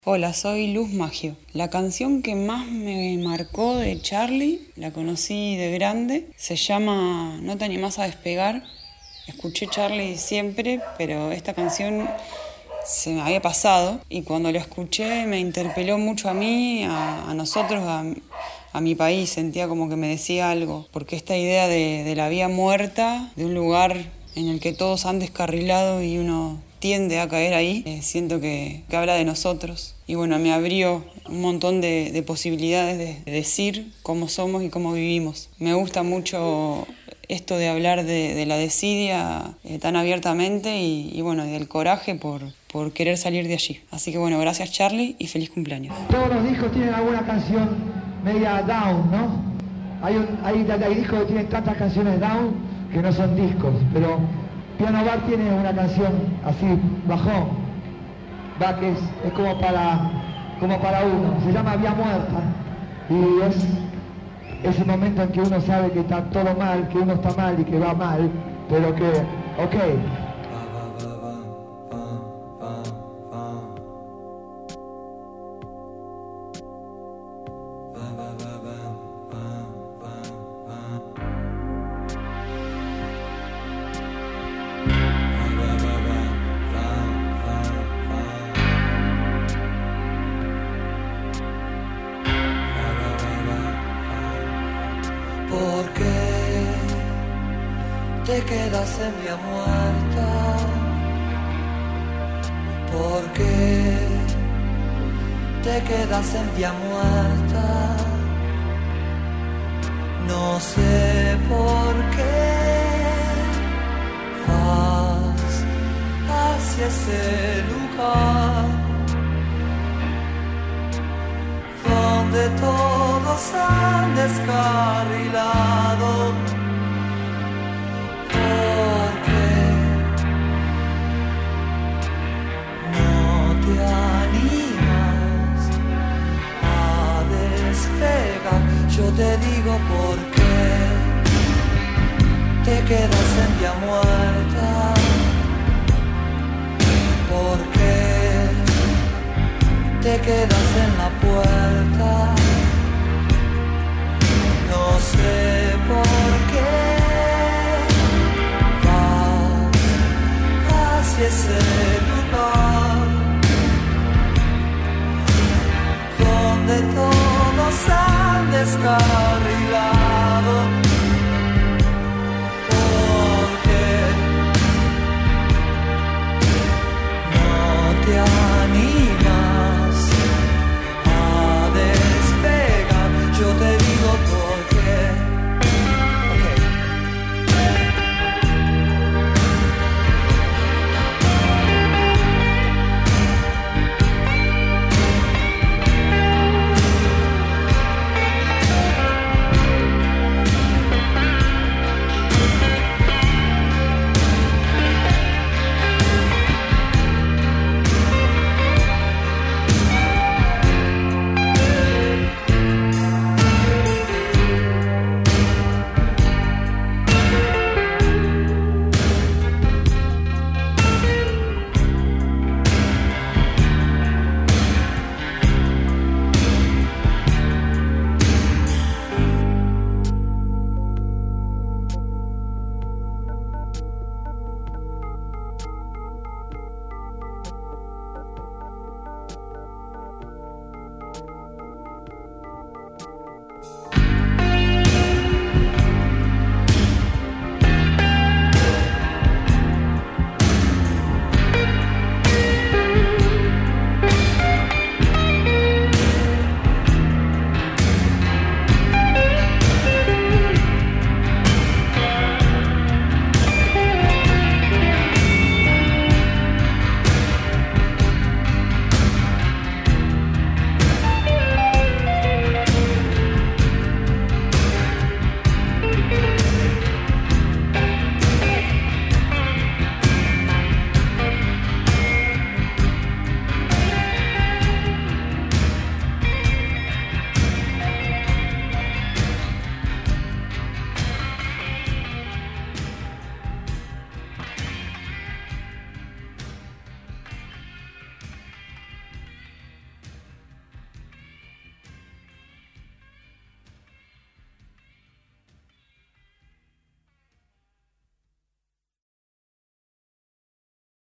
Hola, soy Luz Maggio. La canción que más me marcó de Charly, la conocí de grande, se llama No te animás a despegar. Escuché Charly siempre, pero esta canción se me había pasado y cuando la escuché me interpeló mucho a mí, a nosotros, a mi país. Sentía como que me decía algo, porque esta idea de la vida muerta, de un lugar en el que todos han descarrilado y uno tiende a caer ahí, siento que habla de nosotros. Y bueno, me abrió un montón de posibilidades de decir cómo somos y cómo vivimos. Me gusta mucho esto de hablar de la desidia tan abiertamente y bueno, del coraje por querer salir de allí. Así que bueno, gracias Charly y feliz cumpleaños. Todos los discos tienen alguna canción media down, ¿no? Hay discos que tienen tantas canciones down que no son discos, pero Piano Bar tiene una canción así, bajón, va que es como para uno, se llama Vía Muerta y es el momento en que uno sabe que está todo mal, que uno está mal y que va mal, pero que, ok. ¿Por qué te quedas en vía muerta? ¿Por qué te quedas en vía muerta? No sé por qué vas hacia ese lugar donde todos han descarrilado. ¿Por qué no te animas a despegar? Yo te digo por qué te quedas en vía muerta. ¿Por qué te quedas en la puerta? No sé por qué vas hacia ese lugar donde todos han descarrilado.